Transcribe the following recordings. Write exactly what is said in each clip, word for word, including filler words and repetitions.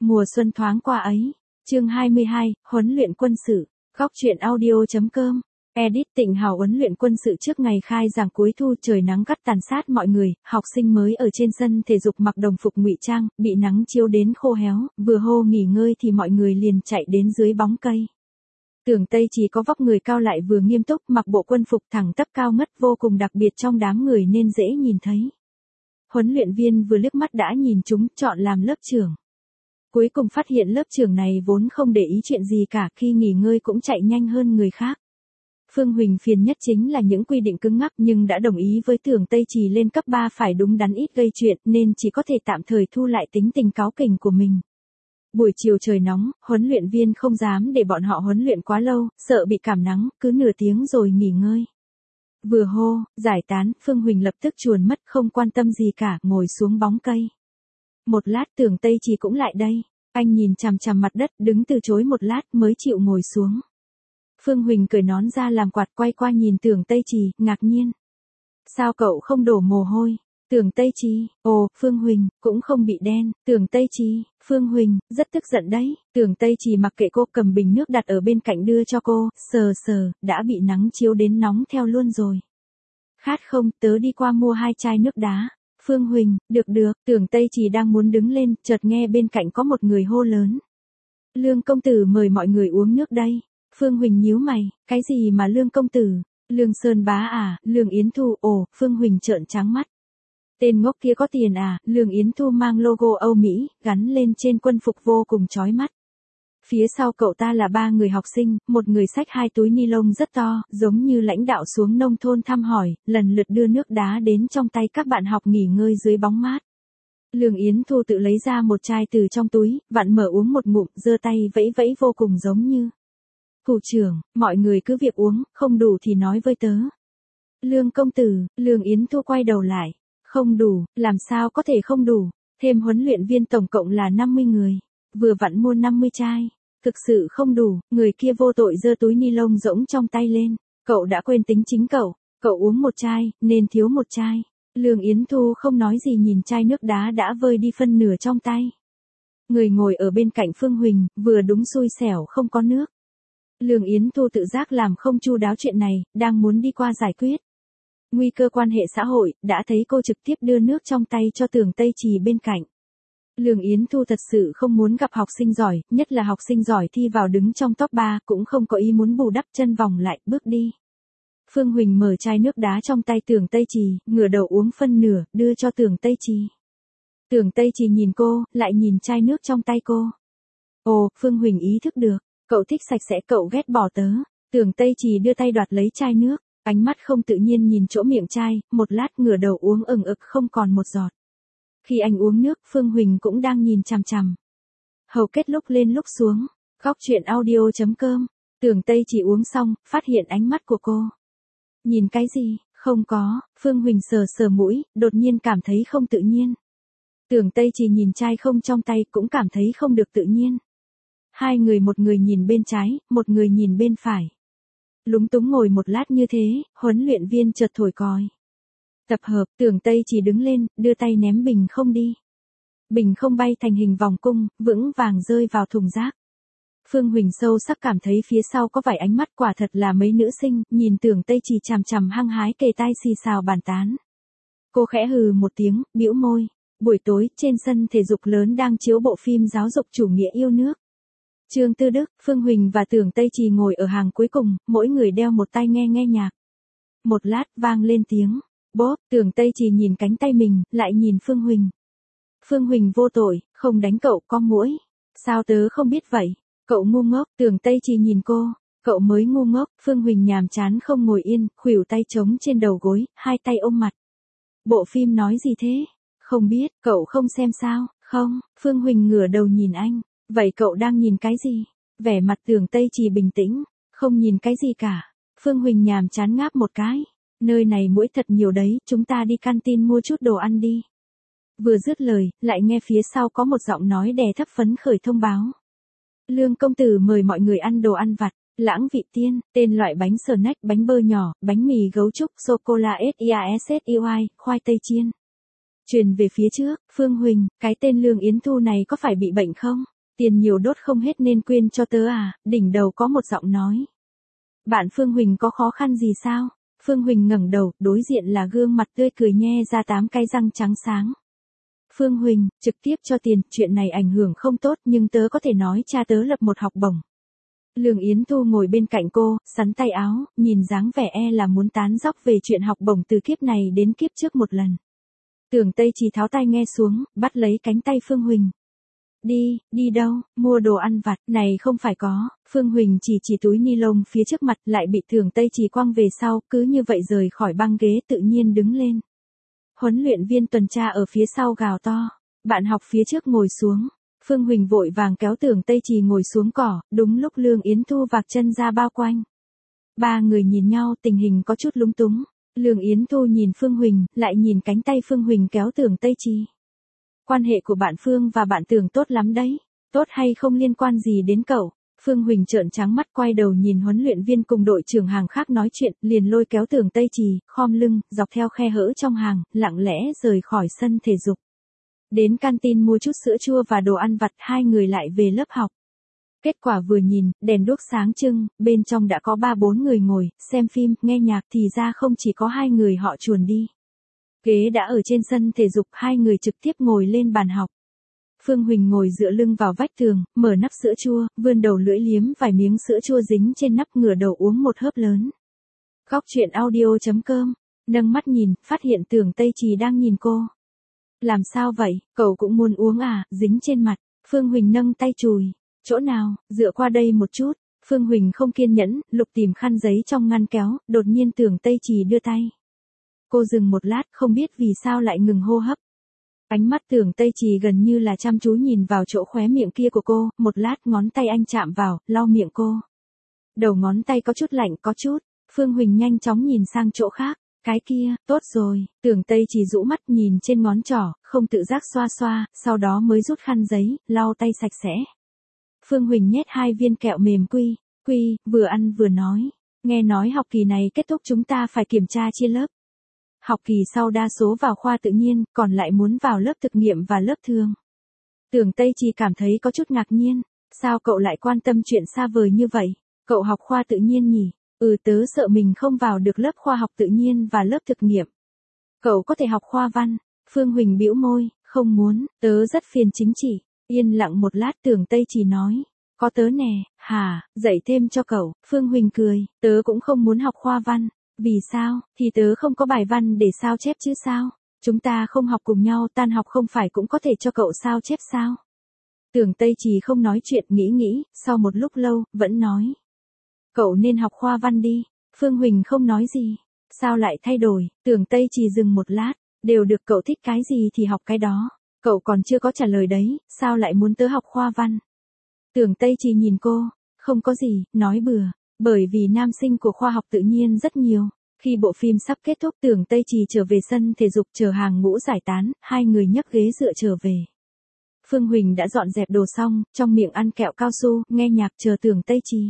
Mùa xuân thoáng qua ấy. Chương hai mươi hai, huấn luyện quân sự. Góc truyện audio.com. Edit Tịnh Hào huấn luyện quân sự trước ngày khai giảng cuối thu, trời nắng gắt tàn sát mọi người, học sinh mới ở trên sân thể dục mặc đồng phục ngụy trang, bị nắng chiếu đến khô héo, vừa hô nghỉ ngơi thì mọi người liền chạy đến dưới bóng cây. Tưởng Tây Trì có vóc người cao lại vừa nghiêm túc, mặc bộ quân phục thẳng tắp cao ngất vô cùng đặc biệt trong đám người nên dễ nhìn thấy. Huấn luyện viên vừa liếc mắt đã nhìn chúng, chọn làm lớp trưởng. Cuối cùng phát hiện lớp trưởng này vốn không để ý chuyện gì cả, khi nghỉ ngơi cũng chạy nhanh hơn người khác. Phương Huỳnh phiền nhất chính là những quy định cứng ngắc, nhưng đã đồng ý với Tưởng Tây Trì lên cấp ba phải đúng đắn ít gây chuyện, nên chỉ có thể tạm thời thu lại tính tình cáu kỉnh của mình. Buổi chiều trời nóng, huấn luyện viên không dám để bọn họ huấn luyện quá lâu, sợ bị cảm nắng, cứ nửa tiếng rồi nghỉ ngơi. Vừa hô, giải tán, Phương Huỳnh lập tức chuồn mất, không quan tâm gì cả, ngồi xuống bóng cây. Một lát Tưởng Tây Trì cũng lại đây, anh nhìn chằm chằm mặt đất, đứng từ chối một lát mới chịu ngồi xuống. Phương Huỳnh cởi nón ra làm quạt, quay qua nhìn Tưởng Tây Trì, ngạc nhiên. Sao cậu không đổ mồ hôi? Tưởng Tây Trì, ồ, Phương Huỳnh, cũng không bị đen. Tưởng Tây Trì, Phương Huỳnh, rất tức giận đấy. Tưởng Tây Trì mặc kệ cô, cầm bình nước đặt ở bên cạnh đưa cho cô, sờ sờ, đã bị nắng chiếu đến nóng theo luôn rồi. Khát không, tớ đi qua mua hai chai nước đá. Phương Huỳnh, được được, Tưởng Tây Trì đang muốn đứng lên, chợt nghe bên cạnh có một người hô lớn. Lương công tử mời mọi người uống nước đây. Phương Huỳnh nhíu mày, cái gì mà Lương công tử? Lương Sơn Bá à, Lương Yến Thu, ồ, Phương Huỳnh trợn trắng mắt. Tên ngốc kia có tiền à? Lương Yến Thu mang logo Âu Mỹ, gắn lên trên quân phục vô cùng chói mắt. Phía sau cậu ta là ba người học sinh, một người xách hai túi ni lông rất to, giống như lãnh đạo xuống nông thôn thăm hỏi, lần lượt đưa nước đá đến trong tay các bạn học nghỉ ngơi dưới bóng mát. Lương Yến Thu tự lấy ra một chai từ trong túi, vặn mở uống một ngụm, giơ tay vẫy vẫy vô cùng giống như. Thủ trưởng, mọi người cứ việc uống, không đủ thì nói với tớ. Lương công tử, Lương Yến Thu quay đầu lại. Không đủ, làm sao có thể không đủ, thêm huấn luyện viên tổng cộng là năm mươi người, vừa vặn mua năm mươi chai, thực sự không đủ, người kia vô tội giơ túi ni lông rỗng trong tay lên, cậu đã quên tính chính cậu, cậu uống một chai, nên thiếu một chai. Lương Yến Thu không nói gì nhìn chai nước đá đã vơi đi phân nửa trong tay. Người ngồi ở bên cạnh Phương Huỳnh, vừa đúng xui xẻo không có nước. Lương Yến Thu tự giác làm không chu đáo chuyện này, đang muốn đi qua giải quyết. Nguy cơ quan hệ xã hội, đã thấy cô trực tiếp đưa nước trong tay cho Tưởng Tây Trì bên cạnh. Lương Yến Thu thật sự không muốn gặp học sinh giỏi, nhất là học sinh giỏi thi vào đứng trong top ba, cũng không có ý muốn bù đắp, chân vòng lại, bước đi. Phương Huỳnh mở chai nước đá trong tay Tưởng Tây Trì, ngửa đầu uống phân nửa, đưa cho Tưởng Tây Trì. Tưởng Tây Trì nhìn cô, lại nhìn chai nước trong tay cô. Ồ, Phương Huỳnh ý thức được, cậu thích sạch sẽ, cậu ghét bỏ tớ. Tưởng Tây Trì đưa tay đoạt lấy chai nước. Ánh mắt không tự nhiên nhìn chỗ miệng chai, một lát ngửa đầu uống ừng ực không còn một giọt. Khi anh uống nước, Phương Huỳnh cũng đang nhìn chằm chằm. Hầu kết lúc lên lúc xuống. Góc truyện audio.com. Tưởng Tây Chỉ uống xong, phát hiện ánh mắt của cô. Nhìn cái gì? Không có. Phương Huỳnh sờ sờ mũi, đột nhiên cảm thấy không tự nhiên. Tưởng Tây Chỉ nhìn chai không trong tay cũng cảm thấy không được tự nhiên. Hai người, một người nhìn bên trái, một người nhìn bên phải. Lúng túng ngồi một lát như thế, huấn luyện viên chợt thổi còi. Tập hợp, Tưởng Tây Chỉ đứng lên, đưa tay ném bình không đi. Bình không bay thành hình vòng cung, vững vàng rơi vào thùng rác. Phương Huỳnh sâu sắc cảm thấy phía sau có vài ánh mắt, quả thật là mấy nữ sinh, nhìn Tưởng Tây Chỉ chằm chằm hăng hái kề tai xì xào bàn tán. Cô khẽ hừ một tiếng, bĩu môi. Buổi tối, trên sân thể dục lớn đang chiếu bộ phim giáo dục chủ nghĩa yêu nước. Trương Tư Đức, Phương Huỳnh và Tưởng Tây Trì ngồi ở hàng cuối cùng, mỗi người đeo một tai nghe nghe nhạc. Một lát vang lên tiếng, bốp, Tưởng Tây Trì nhìn cánh tay mình, lại nhìn Phương Huỳnh. Phương Huỳnh vô tội, không đánh cậu, có muỗi. Sao tớ không biết vậy? Cậu ngu ngốc, Tưởng Tây Trì nhìn cô, cậu mới ngu ngốc. Phương Huỳnh nhàm chán không ngồi yên, khuỷu tay trống trên đầu gối, hai tay ôm mặt. Bộ phim nói gì thế? Không biết, cậu không xem sao? Không, Phương Huỳnh ngửa đầu nhìn anh. Vậy cậu đang nhìn cái gì? Vẻ mặt Tưởng Tây Trì bình tĩnh, không nhìn cái gì cả. Phương Huỳnh nhàm chán ngáp một cái. Nơi này muỗi thật nhiều đấy, chúng ta đi canteen mua chút đồ ăn đi. Vừa dứt lời, lại nghe phía sau có một giọng nói đè thấp phấn khởi thông báo. Lương công tử mời mọi người ăn đồ ăn vặt, lãng vị tiên, tên loại bánh snack, bánh bơ nhỏ, bánh mì gấu trúc, sô-cô-la ét-i-a-ét-i-oai, khoai tây chiên. Truyền về phía trước, Phương Huỳnh, cái tên Lương Yến Thu này có phải bị bệnh không? Tiền nhiều đốt không hết nên quyên cho tớ à, đỉnh đầu có một giọng nói. Bạn Phương Huỳnh có khó khăn gì sao? Phương Huỳnh ngẩng đầu, đối diện là gương mặt tươi cười nhe ra tám cái răng trắng sáng. Phương Huỳnh, trực tiếp cho tiền, chuyện này ảnh hưởng không tốt nhưng tớ có thể nói cha tớ lập một học bổng. Lương Yến Thu ngồi bên cạnh cô, sắn tay áo, nhìn dáng vẻ e là muốn tán dóc về chuyện học bổng từ kiếp này đến kiếp trước một lần. Tưởng Tây Trì tháo tai nghe xuống, bắt lấy cánh tay Phương Huỳnh. Đi, đi đâu, mua đồ ăn vặt, này không phải có, Phương Huỳnh chỉ chỉ túi ni lông phía trước mặt lại bị Tưởng Tây Trì quăng về sau, cứ như vậy rời khỏi băng ghế tự nhiên đứng lên. Huấn luyện viên tuần tra ở phía sau gào to, bạn học phía trước ngồi xuống. Phương Huỳnh vội vàng kéo Tưởng Tây Trì ngồi xuống cỏ, đúng lúc Lương Yến Thu vạc chân ra bao quanh. Ba người nhìn nhau tình hình có chút lúng túng. Lương Yến Thu nhìn Phương Huỳnh, lại nhìn cánh tay Phương Huỳnh kéo Tưởng Tây Trì. Quan hệ của bạn Phương và bạn Tưởng tốt lắm đấy, tốt hay không liên quan gì đến cậu. Phương Huỳnh trợn trắng mắt quay đầu nhìn huấn luyện viên cùng đội trưởng hàng khác nói chuyện, liền lôi kéo Tưởng Tây Trì, khom lưng, dọc theo khe hở trong hàng, lặng lẽ rời khỏi sân thể dục. Đến canteen mua chút sữa chua và đồ ăn vặt, hai người lại về lớp học. Kết quả vừa nhìn, đèn đuốc sáng trưng, bên trong đã có ba bốn người ngồi, xem phim, nghe nhạc thì ra không chỉ có hai người họ chuồn đi. Ghế đã ở trên sân thể dục, hai người trực tiếp ngồi lên bàn học. Phương Huỳnh ngồi dựa lưng vào vách tường, mở nắp sữa chua, vươn đầu lưỡi liếm vài miếng sữa chua dính trên nắp, ngửa đầu uống một hớp lớn. Góc truyện audio chấm com, nâng mắt nhìn, phát hiện Tưởng Tây Trì đang nhìn cô. Làm sao vậy, cậu cũng muốn uống à, dính trên mặt. Phương Huỳnh nâng tay chùi. Chỗ nào, dựa qua đây một chút. Phương Huỳnh không kiên nhẫn, lục tìm khăn giấy trong ngăn kéo, đột nhiên Tưởng Tây Trì đưa tay. Cô dừng một lát, không biết vì sao lại ngừng hô hấp. Ánh mắt Tưởng Tây Trì gần như là chăm chú nhìn vào chỗ khóe miệng kia của cô, một lát ngón tay anh chạm vào, lau miệng cô. Đầu ngón tay có chút lạnh, có chút. Phương Huỳnh nhanh chóng nhìn sang chỗ khác. Cái kia, tốt rồi, Tưởng Tây Trì rũ mắt nhìn trên ngón trỏ, không tự giác xoa xoa, sau đó mới rút khăn giấy, lau tay sạch sẽ. Phương Huỳnh nhét hai viên kẹo mềm quy, quy, vừa ăn vừa nói. Nghe nói học kỳ này kết thúc chúng ta phải kiểm tra chia lớp. Học kỳ sau đa số vào khoa tự nhiên, còn lại muốn vào lớp thực nghiệm và lớp thường. Tưởng Tây Trì cảm thấy có chút ngạc nhiên, sao cậu lại quan tâm chuyện xa vời như vậy, cậu học khoa tự nhiên nhỉ? Ừ, tớ sợ mình không vào được lớp khoa học tự nhiên và lớp thực nghiệm. Cậu có thể học khoa văn. Phương Huỳnh bĩu môi, không muốn, tớ rất phiền chính trị. Yên lặng một lát Tưởng Tây Trì nói, có tớ nè, hả, dạy thêm cho cậu. Phương Huỳnh cười, tớ cũng không muốn học khoa văn. Vì sao, thì tớ không có bài văn để sao chép chứ sao. Chúng ta không học cùng nhau, tan học không phải cũng có thể cho cậu sao chép sao. Tưởng Tây Trì không nói chuyện, nghĩ nghĩ, sau một lúc lâu, vẫn nói. Cậu nên học khoa văn đi. Phương Huỳnh không nói gì. Sao lại thay đổi? Tưởng Tây Trì dừng một lát. Đều được, cậu thích cái gì thì học cái đó. Cậu còn chưa có trả lời đấy, sao lại muốn tớ học khoa văn? Tưởng Tây Trì nhìn cô. Không có gì, nói bừa. Bởi vì nam sinh của khoa học tự nhiên rất nhiều. Khi bộ phim sắp kết thúc, Tưởng Tây Trì trở về sân thể dục chờ hàng ngũ giải tán, hai người nhấc ghế dựa trở về. Phương Huỳnh đã dọn dẹp đồ xong, trong miệng ăn kẹo cao su, nghe nhạc chờ Tưởng Tây Trì.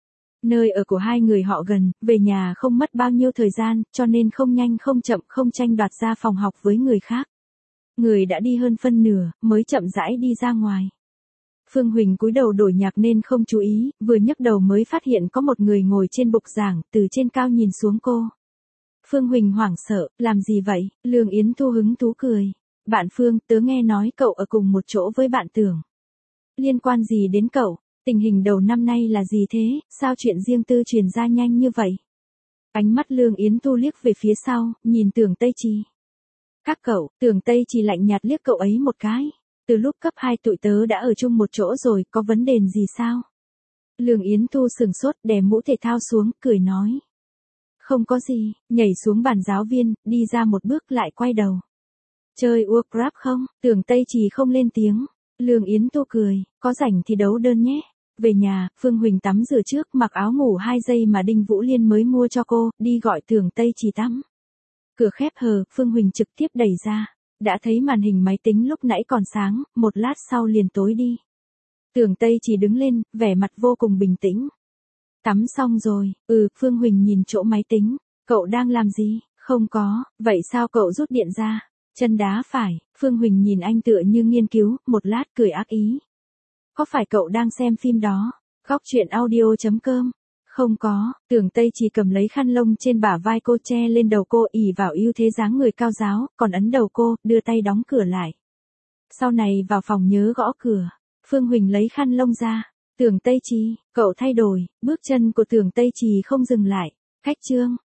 Nơi ở của hai người họ gần, về nhà không mất bao nhiêu thời gian, cho nên không nhanh không chậm không tranh đoạt ra phòng học với người khác. Người đã đi hơn phân nửa, mới chậm rãi đi ra ngoài. Phương Huỳnh cúi đầu đổi nhạc nên không chú ý, vừa nhấc đầu mới phát hiện có một người ngồi trên bục giảng, từ trên cao nhìn xuống cô. Phương Huỳnh hoảng sợ, làm gì vậy? Lương Yến Thu hứng thú cười. Bạn Phương, tớ nghe nói cậu ở cùng một chỗ với bạn Tưởng. Liên quan gì đến cậu? Tình hình đầu năm nay là gì thế, sao chuyện riêng tư truyền ra nhanh như vậy? Ánh mắt Lương Yến Thu liếc về phía sau, nhìn Tưởng Tây Trì. Các cậu, Tưởng Tây Trì lạnh nhạt liếc cậu ấy một cái. Từ lúc cấp hai tụi tớ đã ở chung một chỗ rồi, có vấn đề gì sao? Lương Yến Thu sừng sốt, đè mũ thể thao xuống, cười nói. Không có gì, nhảy xuống bàn giáo viên, đi ra một bước lại quay đầu. Chơi Warcraft không? Tưởng Tây Trì không lên tiếng. Lương Yến Thu cười, có rảnh thì đấu đơn nhé. Về nhà, Phương Huỳnh tắm rửa trước, mặc áo ngủ hai giây mà Đinh Vũ Liên mới mua cho cô, đi gọi Tưởng Tây Trì tắm. Cửa khép hờ, Phương Huỳnh trực tiếp đẩy ra. Đã thấy màn hình máy tính lúc nãy còn sáng, một lát sau liền tối đi. Tưởng Tây Trì đứng lên, vẻ mặt vô cùng bình tĩnh. Tắm xong rồi, ừ, Phương Huỳnh nhìn chỗ máy tính. Cậu đang làm gì? Không có, vậy sao cậu rút điện ra? Chân đá phải, Phương Huỳnh nhìn anh tựa như nghiên cứu, một lát cười ác ý. Có phải cậu đang xem phim đó? Góc chuyện audio chấm com. Không có, Tưởng Tây chỉ cầm lấy khăn lông trên bả vai cô che lên đầu cô ỉ vào ưu thế dáng người cao ráo, còn ấn đầu cô, đưa tay đóng cửa lại. Sau này vào phòng nhớ gõ cửa. Phương Huỳnh lấy khăn lông ra. Tưởng Tây Trì, cậu thay đổi, bước chân của Tưởng Tây Trì không dừng lại. Khách trương,